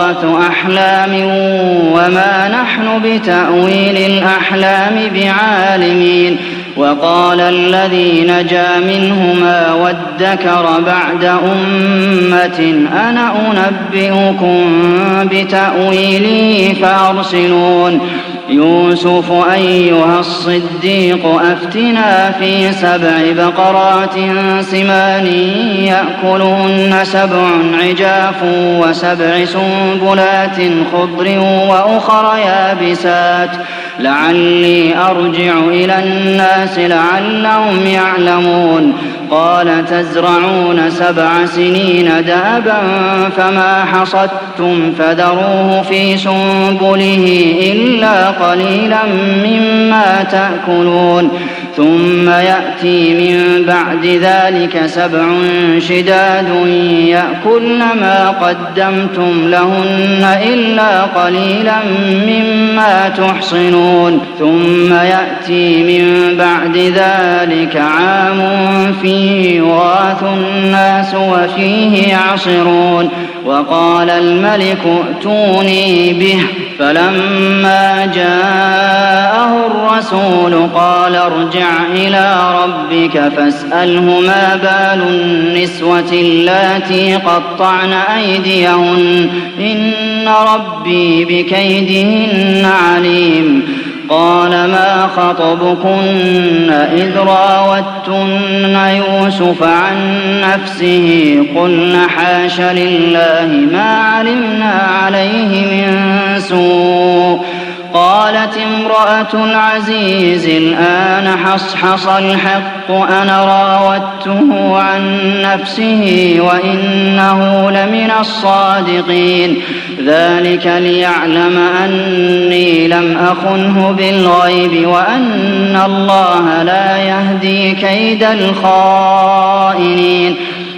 أضغاث أحلام وما نحن بتأويل الأحلام بعالمين. وقال الذي نجا منهما وادكر بعد أمة أنا أنبئكم بتأويله فأرسلون. يوسف أيها الصديق أفتنا في 7 بقرات سمان يأكلهن 7 عجاف و7 سنبلات خضر وأخر يابسات لعلي أرجع إلى الناس لعلهم يعلمون. قال تزرعون 7 سنين دابا فما حصدتم فذروه في سنبله إلا قليلا مما تأكلون. ثم يأتي من بعد ذلك 7 شداد يأكلن ما قدمتم لهن إلا قليلا مما تحصنون. ثم يأتي من بعد ذلك عام فيه يغاث الناس وفيه يعصرون. وقال الملك ائتوني به فلما جاءه الرسول قال ارجع إلى ربك فاسأله ما بال النسوة اللاتي قطعن أيديهن إن ربي بكيدهن عليم. قال ما خطبكن إذ راوتن يوسف عن نفسه قلن حاش لله ما علمنا عليه من سوء. قالت امرأة العزيز الآن حصحص الحق أنا راودته عن نفسه وإنه لمن الصادقين. ذلك ليعلم أني لم أخنه بالغيب وأن الله لا يهدي كيد الخائنين.